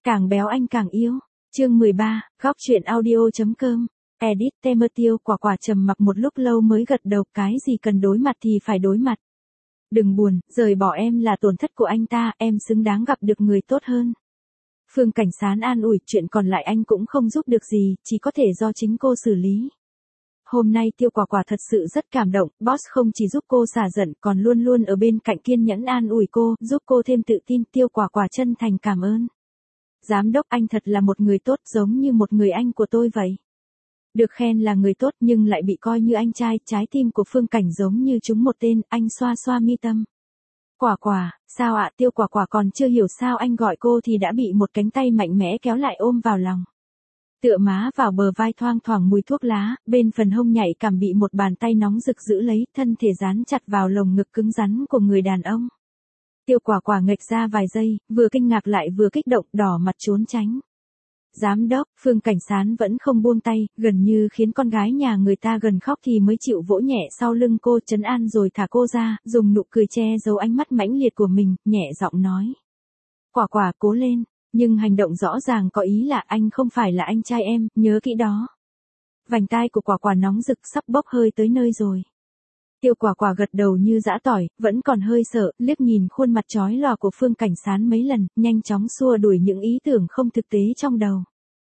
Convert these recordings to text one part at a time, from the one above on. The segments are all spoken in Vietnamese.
Càng béo anh càng yêu. Chương 13, góc truyện audio.com. Edit Temer Tiêu Quả Quả trầm mặc một lúc lâu mới gật đầu, cái gì cần đối mặt thì phải đối mặt. Đừng buồn, rời bỏ em là tổn thất của anh ta, em xứng đáng gặp được người tốt hơn. Phương Cảnh Sán an ủi, chuyện còn lại anh cũng không giúp được gì, chỉ có thể do chính cô xử lý. Hôm nay Tiêu Quả Quả thật sự rất cảm động, boss không chỉ giúp cô xả giận còn luôn luôn ở bên cạnh kiên nhẫn an ủi cô, giúp cô thêm tự tin. Tiêu Quả Quả chân thành cảm ơn. Giám đốc, anh thật là một người tốt, giống như một người anh của tôi vậy. Được khen là người tốt nhưng lại bị coi như anh trai, trái tim của Phương Cảnh giống như trúng một tên, anh xoa xoa mi tâm. Quả Quả, sao ạ? Tiêu Quả Quả còn chưa hiểu sao anh gọi cô thì đã bị một cánh tay mạnh mẽ kéo lại ôm vào lòng. Tựa má vào bờ vai thoang thoảng mùi thuốc lá, bên phần hông nhạy cảm bị một bàn tay nóng rực giữ lấy, thân thể dán chặt vào lồng ngực cứng rắn của người đàn ông. Tiêu Quả Quả nghệch ra vài giây, vừa kinh ngạc lại vừa kích động, đỏ mặt trốn tránh. Giám đốc, Phương Cảnh Sán vẫn không buông tay, gần như khiến con gái nhà người ta gần khóc thì mới chịu vỗ nhẹ sau lưng cô, trấn an rồi thả cô ra, dùng nụ cười che giấu ánh mắt mãnh liệt của mình, nhẹ giọng nói. Quả Quả cố lên, nhưng hành động rõ ràng có ý là anh không phải là anh trai em, nhớ kỹ đó. Vành tai của Quả Quả nóng rực sắp bốc hơi tới nơi rồi. Tiêu Quả Quả gật đầu như giã tỏi, vẫn còn hơi sợ, liếc nhìn khuôn mặt chói lòa của Phương Cảnh Sán mấy lần, nhanh chóng xua đuổi những ý tưởng không thực tế trong đầu.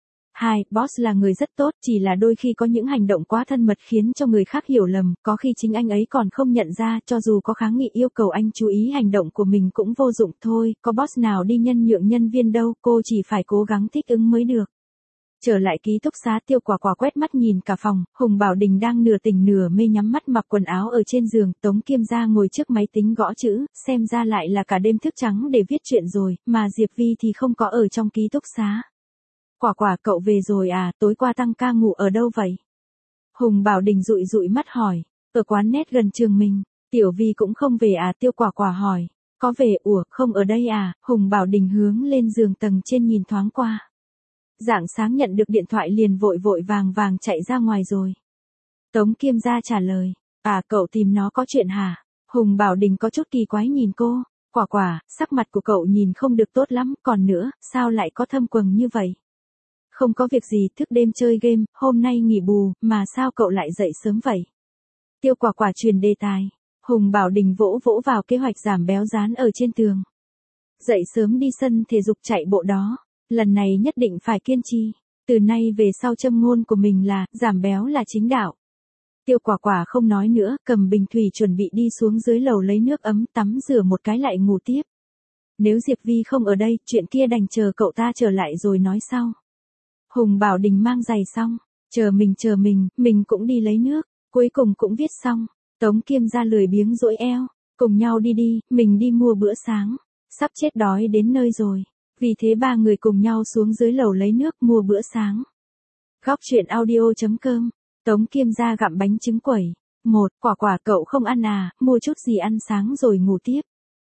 Boss là người rất tốt, chỉ là đôi khi có những hành động quá thân mật khiến cho người khác hiểu lầm, có khi chính anh ấy còn không nhận ra, cho dù có kháng nghị yêu cầu anh chú ý hành động của mình cũng vô dụng thôi, có boss nào đi nhân nhượng nhân viên đâu, cô chỉ phải cố gắng thích ứng mới được. Trở lại ký túc xá, Tiêu Quả Quả quét mắt nhìn cả phòng, Hùng Bảo Đình đang nửa tỉnh nửa mê nhắm mắt mặc quần áo ở trên giường, Tống Kiêm Gia ngồi trước máy tính gõ chữ, xem ra lại là cả đêm thức trắng để viết chuyện rồi, mà Diệp Vi thì không có ở trong ký túc xá. Quả Quả, cậu về rồi à, tối qua tăng ca ngủ ở đâu vậy? Hùng Bảo Đình dụi dụi mắt hỏi, ở quán net gần trường mình. Tiểu Vi cũng không về à? Tiêu Quả Quả hỏi, có về, không ở đây à? Hùng Bảo Đình hướng lên giường tầng trên nhìn thoáng qua. Rạng sáng nhận được điện thoại liền vội vội vàng vàng chạy ra ngoài rồi. Tống Kiêm Gia trả lời, cậu tìm nó có chuyện hả? Hùng Bảo Đình có chút kỳ quái nhìn cô, Quả Quả, sắc mặt của cậu nhìn không được tốt lắm, còn nữa, sao lại có thâm quầng như vậy? Không có việc gì, thức đêm chơi game, hôm nay nghỉ bù, mà sao cậu lại dậy sớm vậy? Tiêu Quả Quả truyền đề tài. Hùng Bảo Đình vỗ vỗ vào kế hoạch giảm béo dán ở trên tường. Dậy sớm đi sân thể dục chạy bộ đó. Lần này nhất định phải kiên trì. Từ nay về sau châm ngôn của mình là, giảm béo là chính đạo. Tiêu Quả Quả không nói nữa, cầm bình thủy chuẩn bị đi xuống dưới lầu lấy nước ấm tắm rửa một cái lại ngủ tiếp. Nếu Diệp Vi không ở đây, chuyện kia đành chờ cậu ta trở lại rồi nói sau. Hùng Bảo Đình mang giày xong, chờ mình cũng đi lấy nước, cuối cùng cũng viết xong. Tống Kiêm Gia lười biếng duỗi eo, cùng nhau đi, mình đi mua bữa sáng, sắp chết đói đến nơi rồi. Vì thế ba người cùng nhau xuống dưới lầu lấy nước mua bữa sáng. Góc truyện audio.com. Tống Kiêm Gia gặm bánh trứng quẩy. Quả Quả, cậu không ăn à, mua chút gì ăn sáng rồi ngủ tiếp.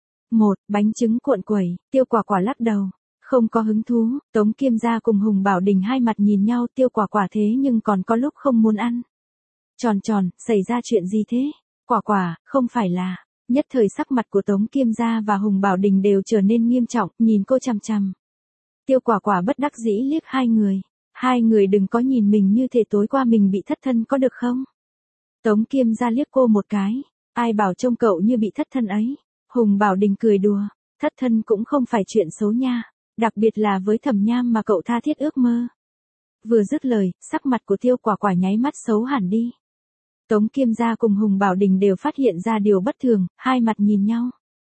Bánh trứng cuộn quẩy. Tiêu Quả Quả lắc đầu, không có hứng thú. Tống Kiêm Gia cùng Hùng Bảo Đình hai mặt nhìn nhau, Tiêu Quả Quả thế nhưng còn có lúc không muốn ăn. Tròn, xảy ra chuyện gì thế? Quả Quả, không phải là... Nhất thời sắc mặt của Tống Kiêm Gia và Hùng Bảo Đình đều trở nên nghiêm trọng, nhìn cô chằm chằm. Tiêu Quả Quả bất đắc dĩ liếc hai người. Hai người đừng có nhìn mình như thể tối qua mình bị thất thân có được không? Tống Kiêm Gia liếc cô một cái. Ai bảo trông cậu như bị thất thân ấy? Hùng Bảo Đình cười đùa. Thất thân cũng không phải chuyện xấu nha. Đặc biệt là với Thẩm Nham mà cậu tha thiết ước mơ. Vừa dứt lời, sắc mặt của Tiêu Quả Quả nháy mắt xấu hẳn đi. Tống Kiêm Gia cùng Hùng Bảo Đình đều phát hiện ra điều bất thường, hai mặt nhìn nhau.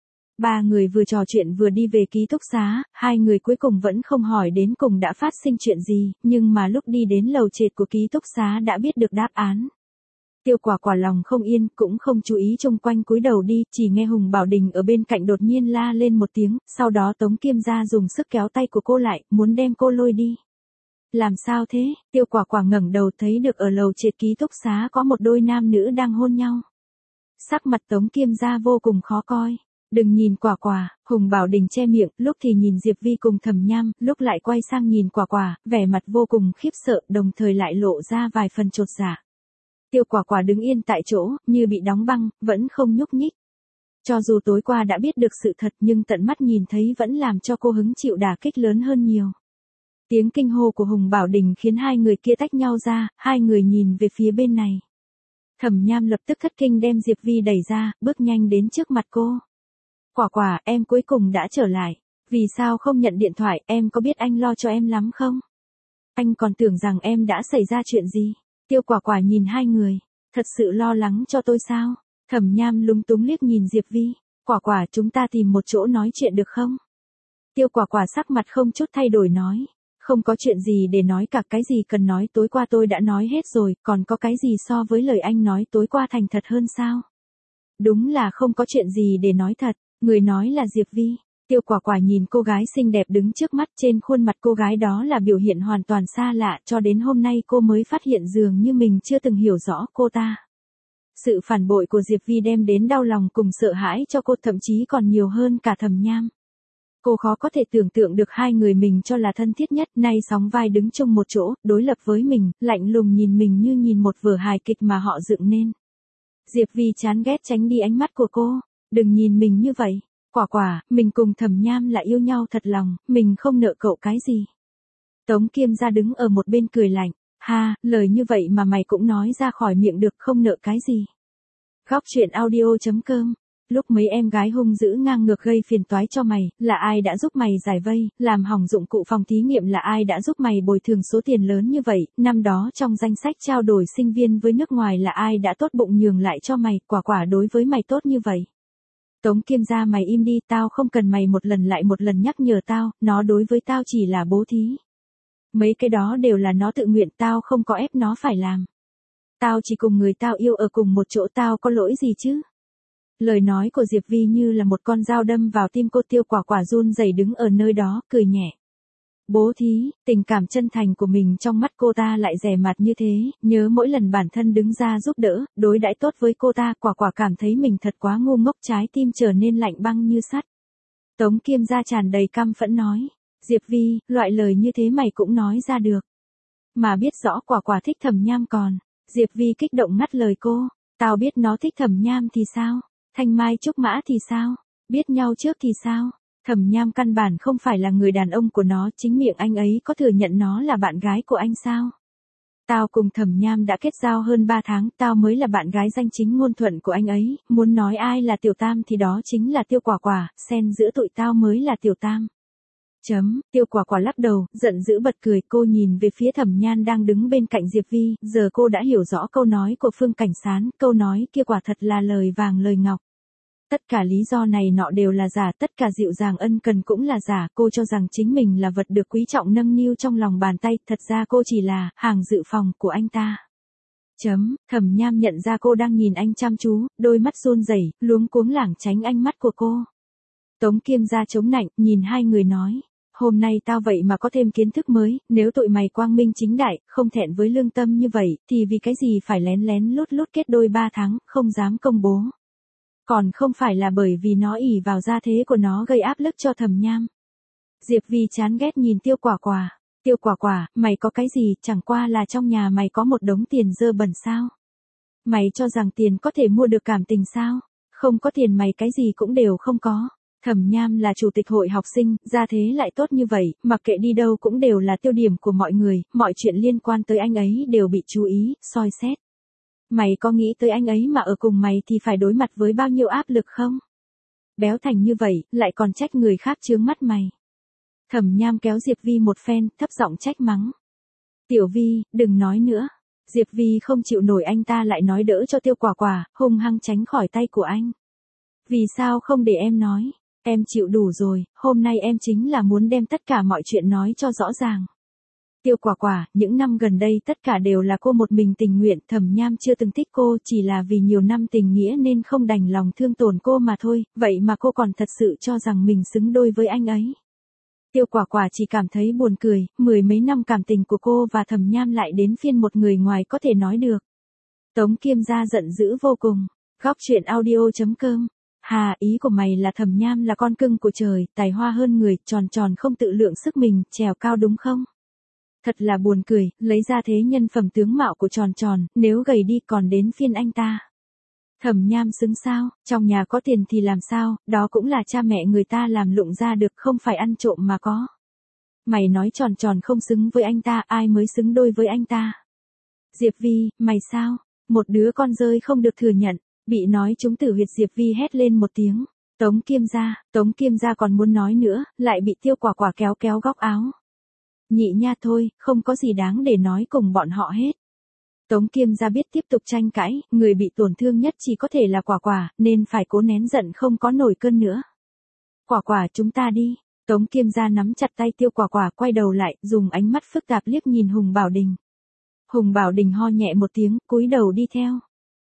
Ba người vừa trò chuyện vừa đi về ký túc xá, hai người cuối cùng vẫn không hỏi đến cùng đã phát sinh chuyện gì, nhưng mà lúc đi đến lầu trệt của ký túc xá đã biết được đáp án. Tiêu Quả Quả lòng không yên, cũng không chú ý xung quanh cúi đầu đi, chỉ nghe Hùng Bảo Đình ở bên cạnh đột nhiên la lên một tiếng, sau đó Tống Kiêm Gia dùng sức kéo tay của cô lại, muốn đem cô lôi đi. Làm sao thế? Tiêu Quả Quả ngẩng đầu thấy được ở lầu trệt ký túc xá có một đôi nam nữ đang hôn nhau. Sắc mặt Tống Kiêm Gia vô cùng khó coi. Đừng nhìn Quả Quả, Hùng Bảo Đình che miệng, lúc thì nhìn Diệp Vi cùng Thẩm Nham, lúc lại quay sang nhìn Quả Quả, vẻ mặt vô cùng khiếp sợ, đồng thời lại lộ ra vài phần chột dạ. Tiêu Quả Quả đứng yên tại chỗ, như bị đóng băng, vẫn không nhúc nhích. Cho dù tối qua đã biết được sự thật nhưng tận mắt nhìn thấy vẫn làm cho cô hứng chịu đả kích lớn hơn nhiều. Tiếng kinh hô của Hùng Bảo Đình khiến hai người kia tách nhau ra, hai người nhìn về phía bên này. Thẩm Nham lập tức thất kinh đem Diệp Vi đẩy ra, bước nhanh đến trước mặt cô. Quả quả, em cuối cùng đã trở lại. Vì sao không nhận điện thoại, em có biết anh lo cho em lắm không? Anh còn tưởng rằng em đã xảy ra chuyện gì. Tiêu Quả Quả nhìn hai người. Thật sự lo lắng cho tôi sao? Thẩm Nham lúng túng liếc nhìn Diệp Vi. Quả Quả, chúng ta tìm một chỗ nói chuyện được không? Tiêu Quả Quả sắc mặt không chút thay đổi nói. Không có chuyện gì để nói cả, cái gì cần nói tối qua tôi đã nói hết rồi, còn có cái gì so với lời anh nói tối qua thành thật hơn sao? Đúng là không có chuyện gì để nói thật, người nói là Diệp Vi. Tiêu Quả Quả nhìn cô gái xinh đẹp đứng trước mắt, trên khuôn mặt cô gái đó là biểu hiện hoàn toàn xa lạ, cho đến hôm nay cô mới phát hiện dường như mình chưa từng hiểu rõ cô ta. Sự phản bội của Diệp Vi đem đến đau lòng cùng sợ hãi cho cô, thậm chí còn nhiều hơn cả Thẩm Nham. Cô khó có thể tưởng tượng được hai người mình cho là thân thiết nhất, nay sóng vai đứng chung một chỗ, đối lập với mình, lạnh lùng nhìn mình như nhìn một vở hài kịch mà họ dựng nên. Diệp Vi chán ghét tránh đi ánh mắt của cô. Đừng nhìn mình như vậy. Quả Quả, mình cùng Thẩm Nham là yêu nhau thật lòng, mình không nợ cậu cái gì. Tống Kiêm Gia đứng ở một bên cười lạnh. Ha, lời như vậy mà mày cũng nói ra khỏi miệng được, không nợ cái gì. Góc truyện audio.com. Lúc mấy em gái hung dữ ngang ngược gây phiền toái cho mày, là ai đã giúp mày giải vây, làm hỏng dụng cụ phòng thí nghiệm, là ai đã giúp mày bồi thường số tiền lớn như vậy, năm đó trong danh sách trao đổi sinh viên với nước ngoài là ai đã tốt bụng nhường lại cho mày, Quả Quả đối với mày tốt như vậy. Tống Kiêm Gia, mày im đi, tao không cần mày một lần lại một lần nhắc nhở tao, nó đối với tao chỉ là bố thí. Mấy cái đó đều là nó tự nguyện, tao không có ép nó phải làm. Tao chỉ cùng người tao yêu ở cùng một chỗ, tao có lỗi gì chứ? Lời nói của Diệp Vi như là một con dao đâm vào tim cô. Tiêu Quả Quả run rẩy đứng ở nơi đó, cười nhẹ. Bố thí, tình cảm chân thành của mình trong mắt cô ta lại rẻ mạt như thế, nhớ mỗi lần bản thân đứng ra giúp đỡ, đối đãi tốt với cô ta, Quả Quả cảm thấy mình thật quá ngu ngốc, trái tim trở nên lạnh băng như sắt. Tống Kiêm Gia tràn đầy căm phẫn nói. Diệp Vi, loại lời như thế mày cũng nói ra được. Mà biết rõ Quả Quả thích Thẩm Nham còn. Diệp Vi kích động ngắt lời cô. Tao biết nó thích Thẩm Nham thì sao? Thanh Mai Trúc Mã thì sao? Biết nhau trước thì sao? Thẩm Nham căn bản không phải là người đàn ông của nó, chính miệng anh ấy có thừa nhận nó là bạn gái của anh sao? Tao cùng Thẩm Nham đã kết giao hơn 3 tháng, tao mới là bạn gái danh chính ngôn thuận của anh ấy, muốn nói ai là tiểu tam thì đó chính là Tiêu Quả Quả, xen giữa tụi tao mới là tiểu tam. Tiêu Quả Quả lắc đầu, giận dữ bật cười, cô nhìn về phía Thẩm Nhan đang đứng bên cạnh Diệp Vi, giờ cô đã hiểu rõ câu nói của Phương Cảnh Sán, câu nói kia quả thật là lời vàng lời ngọc. Tất cả lý do này nọ đều là giả, tất cả dịu dàng ân cần cũng là giả, cô cho rằng chính mình là vật được quý trọng nâng niu trong lòng bàn tay, thật ra cô chỉ là hàng dự phòng của anh ta. Thẩm Nham nhận ra cô đang nhìn anh chăm chú, đôi mắt run rẩy, luống cuống lảng tránh ánh mắt của cô. Tống Kiêm Gia chống nạnh, nhìn hai người nói. Hôm nay tao vậy mà có thêm kiến thức mới, nếu tụi mày quang minh chính đại, không thẹn với lương tâm như vậy, thì vì cái gì phải lén lén lút lút kết đôi 3 tháng, không dám công bố. Còn không phải là bởi vì nó ỷ vào gia thế của nó gây áp lực cho Thẩm Nham. Diệp Vi chán ghét nhìn Tiêu Quả Quả. Tiêu Quả Quả, mày có cái gì, chẳng qua là trong nhà mày có một đống tiền dơ bẩn sao? Mày cho rằng tiền có thể mua được cảm tình sao? Không có tiền mày cái gì cũng đều không có. Thẩm Nham là chủ tịch hội học sinh, gia thế lại tốt như vậy, mặc kệ đi đâu cũng đều là tiêu điểm của mọi người, mọi chuyện liên quan tới anh ấy đều bị chú ý, soi xét. Mày có nghĩ tới anh ấy mà ở cùng mày thì phải đối mặt với bao nhiêu áp lực không? Béo thành như vậy, lại còn trách người khác chướng mắt mày. Thẩm Nham kéo Diệp Vi một phen, thấp giọng trách mắng. Tiểu Vi, đừng nói nữa. Diệp Vi không chịu nổi anh ta lại nói đỡ cho Tiêu Quả Quả, hung hăng tránh khỏi tay của anh. Vì sao không để em nói? Em chịu đủ rồi, hôm nay em chính là muốn đem tất cả mọi chuyện nói cho rõ ràng. Tiêu Quả Quả, những năm gần đây tất cả đều là cô một mình tình nguyện, Thẩm Nham chưa từng thích cô, chỉ là vì nhiều năm tình nghĩa nên không đành lòng thương tổn cô mà thôi, vậy mà cô còn thật sự cho rằng mình xứng đôi với anh ấy. Tiêu Quả Quả chỉ cảm thấy buồn cười, 10 mấy năm cảm tình của cô và Thẩm Nham lại đến phiên một người ngoài có thể nói được. Tống Kiêm Gia giận dữ vô cùng. Góc truyện audio.com. Hà, ý của mày là Thẩm Nham là con cưng của trời, tài hoa hơn người, tròn tròn không tự lượng sức mình, trèo cao đúng không? Thật là buồn cười, lấy ra thế nhân phẩm tướng mạo của tròn tròn, nếu gầy đi còn đến phiên anh ta. Thẩm Nham xứng sao, trong nhà có tiền thì làm sao, đó cũng là cha mẹ người ta làm lụng ra được, không phải ăn trộm mà có. Mày nói tròn tròn không xứng với anh ta, ai mới xứng đôi với anh ta? Diệp Vi, mày sao? Một đứa con rơi không được thừa nhận, bị nói trúng tử huyệt. Diệp Vi hét lên một tiếng. Tống Kiêm gia còn muốn nói nữa, lại bị Tiêu Quả Quả kéo kéo góc áo. Nhị nha thôi, không có gì đáng để nói cùng bọn họ hết. Tống Kiêm gia biết tiếp tục tranh cãi, người bị tổn thương nhất chỉ có thể là Quả Quả, nên phải cố nén giận không có nổi cơn nữa. Quả Quả, chúng ta đi. Tống Kiêm gia nắm chặt tay Tiêu Quả Quả, quay đầu lại, dùng ánh mắt phức tạp liếc nhìn Hùng Bảo Đình. Hùng Bảo Đình ho nhẹ một tiếng, cúi đầu đi theo.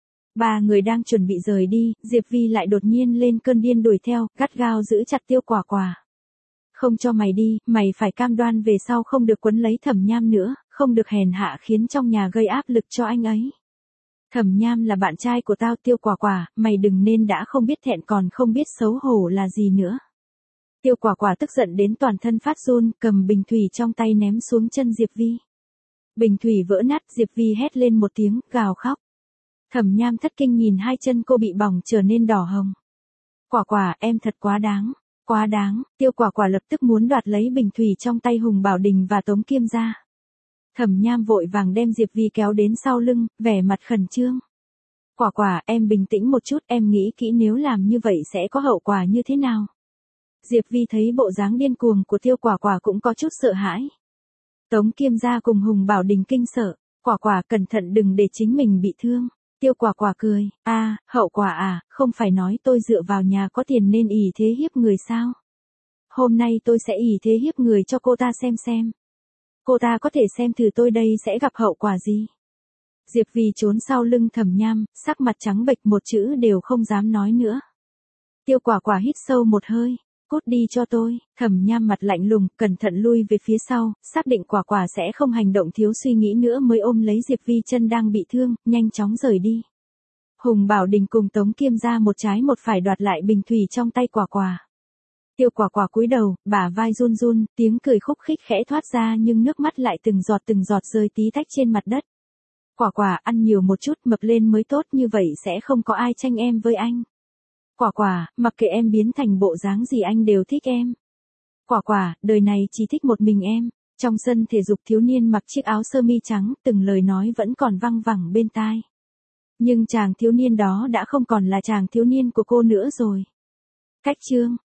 Ba người đang chuẩn bị rời đi, Diệp Vi lại đột nhiên lên cơn điên đuổi theo, gắt gao giữ chặt Tiêu Quả Quả. Không cho mày đi, mày phải cam đoan về sau không được quấn lấy Thẩm Nham nữa, không được hèn hạ khiến trong nhà gây áp lực cho anh ấy. Thẩm Nham là bạn trai của tao. Tiêu Quả Quả, mày đừng nên đã không biết thẹn còn không biết xấu hổ là gì nữa. Tiêu Quả Quả tức giận đến toàn thân phát run, cầm bình thủy trong tay ném xuống chân Diệp Vi. Bình thủy vỡ nát, Diệp Vi hét lên một tiếng, gào khóc. Thẩm Nham thất kinh nhìn hai chân cô bị bỏng trở nên đỏ hồng. Quả Quả, em thật quá đáng. Quá đáng. Tiêu Quả Quả lập tức muốn đoạt lấy bình thủy trong tay Hùng Bảo Đình và Tống Kiêm gia. Thẩm Nham vội vàng đem Diệp Vi kéo đến sau lưng, vẻ mặt khẩn trương. Quả Quả, em bình tĩnh một chút, em nghĩ kỹ nếu làm như vậy sẽ có hậu quả như thế nào. Diệp Vi thấy bộ dáng điên cuồng của Tiêu Quả Quả cũng có chút sợ hãi. Tống Kiêm gia cùng Hùng Bảo Đình kinh sợ. Quả Quả, cẩn thận đừng để chính mình bị thương. Tiêu Quả Quả cười, hậu quả à, không phải nói tôi dựa vào nhà có tiền nên ỷ thế hiếp người sao? Hôm nay tôi sẽ ỷ thế hiếp người cho cô ta xem. Cô ta có thể xem thử tôi đây sẽ gặp hậu quả gì. Diệp Vi trốn sau lưng Thẩm Nham, sắc mặt trắng bệch, một chữ đều không dám nói nữa. Tiêu Quả Quả hít sâu một hơi, cút đi cho tôi. Thẩm Nham mặt lạnh lùng, cẩn thận lui về phía sau, xác định Quả Quả sẽ không hành động thiếu suy nghĩ nữa mới ôm lấy Diệp Vi chân đang bị thương, nhanh chóng rời đi. Hùng Bảo Đình cùng Tống Kiêm gia một trái một phải đoạt lại bình thủy trong tay Quả Quả. Tiêu Quả Quả cúi đầu, bả vai run run, tiếng cười khúc khích khẽ thoát ra nhưng nước mắt lại từng giọt rơi tí tách trên mặt đất. Quả Quả, ăn nhiều một chút, mập lên mới tốt, như vậy sẽ không có ai tranh em với anh. Quả Quả, mặc kệ em biến thành bộ dáng gì anh đều thích em. Quả Quả, đời này chỉ thích một mình em. Trong sân thể dục, thiếu niên mặc chiếc áo sơ mi trắng, từng lời nói vẫn còn văng vẳng bên tai. Nhưng chàng thiếu niên đó đã không còn là chàng thiếu niên của cô nữa rồi. Cách chương